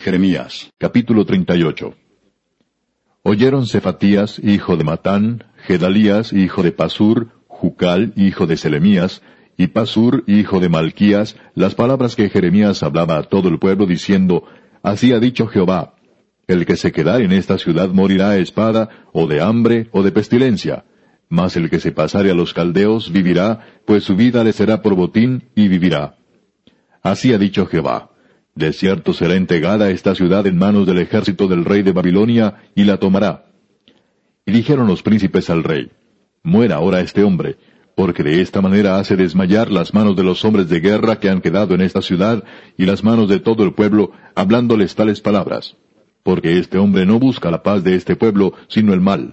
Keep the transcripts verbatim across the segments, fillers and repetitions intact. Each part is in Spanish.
Jeremías, capítulo treinta y ocho. Oyeron Cefatías, hijo de Matán, Gedalías, hijo de Pasur, Jucal, hijo de Selemías, y Pasur, hijo de Malquías, las palabras que Jeremías hablaba a todo el pueblo, diciendo, Así ha dicho Jehová, el que se quedare en esta ciudad morirá a espada, o de hambre, o de pestilencia. Mas el que se pasare a los caldeos vivirá, pues su vida le será por botín, y vivirá. Así ha dicho Jehová, de cierto será entregada esta ciudad en manos del ejército del rey de Babilonia, y la tomará. Y dijeron los príncipes al rey, Muera ahora este hombre, porque de esta manera hace desmayar las manos de los hombres de guerra que han quedado en esta ciudad, y las manos de todo el pueblo, hablándoles tales palabras. Porque este hombre no busca la paz de este pueblo, sino el mal.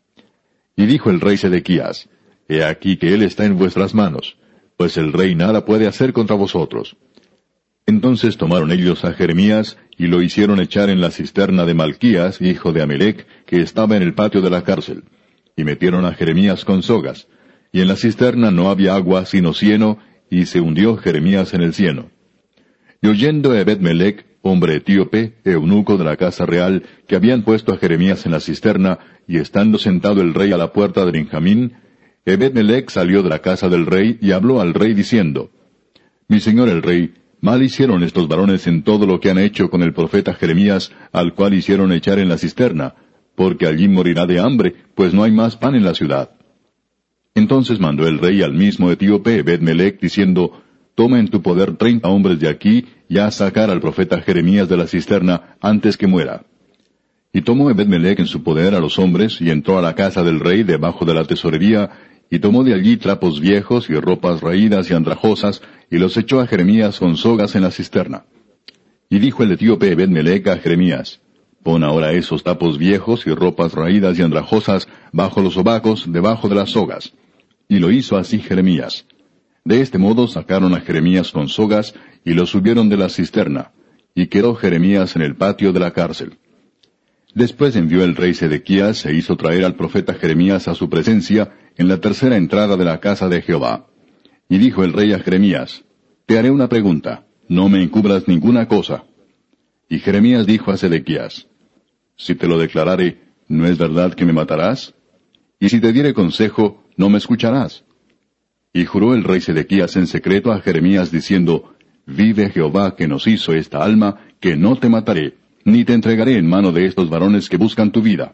Y dijo el rey Sedequías, He aquí que él está en vuestras manos, pues el rey nada puede hacer contra vosotros. Entonces tomaron ellos a Jeremías, y lo hicieron echar en la cisterna de Malquías, hijo de Amelec, que estaba en el patio de la cárcel. Y metieron a Jeremías con sogas. Y en la cisterna no había agua sino cieno, y se hundió Jeremías en el cieno. Y oyendo Ebed-Melec, hombre etíope, eunuco de la casa real, que habían puesto a Jeremías en la cisterna, y estando sentado el rey a la puerta de Benjamín, Ebed-Melec salió de la casa del rey, y habló al rey diciendo, Mi señor el rey, mal hicieron estos varones en todo lo que han hecho con el profeta Jeremías, al cual hicieron echar en la cisterna, porque allí morirá de hambre, pues no hay más pan en la ciudad. Entonces mandó el rey al mismo etíope Ebed-Melec, diciendo, Toma en tu poder treinta hombres de aquí, y haz sacar al profeta Jeremías de la cisterna, antes que muera. Y tomó Ebed-Melec en su poder a los hombres, y entró a la casa del rey debajo de la tesorería, y tomó de allí trapos viejos y ropas raídas y andrajosas, y los echó a Jeremías con sogas en la cisterna. Y dijo el etíope Ebed-Melec a Jeremías, Pon ahora esos trapos viejos y ropas raídas y andrajosas bajo los sobacos, debajo de las sogas. Y lo hizo así Jeremías. De este modo sacaron a Jeremías con sogas, y lo subieron de la cisterna, y quedó Jeremías en el patio de la cárcel. Después envió el rey Sedequías e hizo traer al profeta Jeremías a su presencia en la tercera entrada de la casa de Jehová. Y dijo el rey a Jeremías, Te haré una pregunta, no me encubras ninguna cosa. Y Jeremías dijo a Sedequías, Si te lo declarare, ¿no es verdad que me matarás? Y si te diere consejo, ¿no me escucharás? Y juró el rey Sedequías en secreto a Jeremías diciendo, Vive Jehová que nos hizo esta alma, que no te mataré, ni te entregaré en mano de estos varones que buscan tu vida.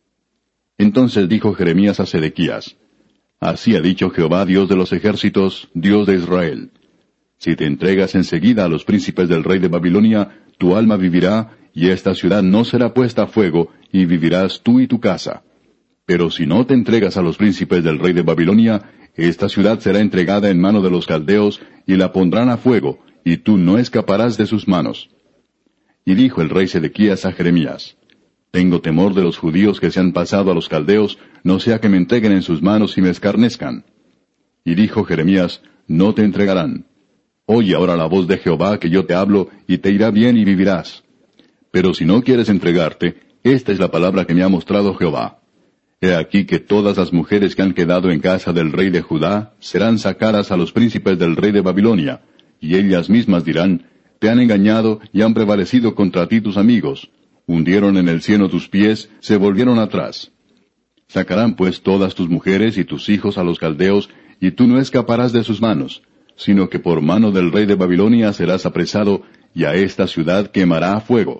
Entonces dijo Jeremías a Sedequías, Así ha dicho Jehová, Dios de los ejércitos, Dios de Israel. Si te entregas enseguida a los príncipes del rey de Babilonia, tu alma vivirá, y esta ciudad no será puesta a fuego, y vivirás tú y tu casa. Pero si no te entregas a los príncipes del rey de Babilonia, esta ciudad será entregada en mano de los caldeos, y la pondrán a fuego, y tú no escaparás de sus manos. Y dijo el rey Sedequías a Jeremías, Tengo temor de los judíos que se han pasado a los caldeos, no sea que me entreguen en sus manos y me escarnezcan. Y dijo Jeremías, No te entregarán. Oye ahora la voz de Jehová que yo te hablo, y te irá bien y vivirás. Pero si no quieres entregarte, esta es la palabra que me ha mostrado Jehová. He aquí que todas las mujeres que han quedado en casa del rey de Judá serán sacadas a los príncipes del rey de Babilonia, y ellas mismas dirán, Te han engañado y han prevalecido contra ti tus amigos, hundieron en el cieno tus pies, se volvieron atrás. Sacarán pues todas tus mujeres y tus hijos a los caldeos, y tú no escaparás de sus manos, sino que por mano del rey de Babilonia serás apresado, y a esta ciudad quemará a fuego.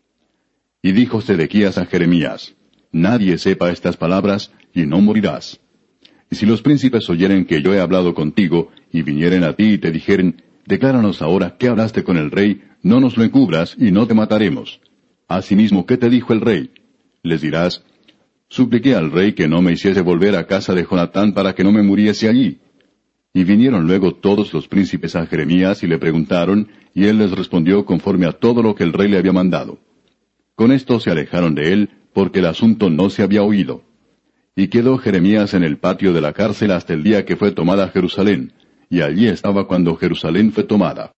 Y dijo Sedequías a Jeremías, Nadie sepa estas palabras, y no morirás. Y si los príncipes oyeren que yo he hablado contigo, y vinieren a ti y te dijeren, Decláranos ahora qué hablaste con el rey, no nos lo encubras, y no te mataremos. Asimismo, ¿qué te dijo el rey? Les dirás, Supliqué al rey que no me hiciese volver a casa de Jonatán para que no me muriese allí. Y vinieron luego todos los príncipes a Jeremías y le preguntaron, y él les respondió conforme a todo lo que el rey le había mandado. Con esto se alejaron de él, porque el asunto no se había oído. Y quedó Jeremías en el patio de la cárcel hasta el día que fue tomada Jerusalén, y allí estaba cuando Jerusalén fue tomada.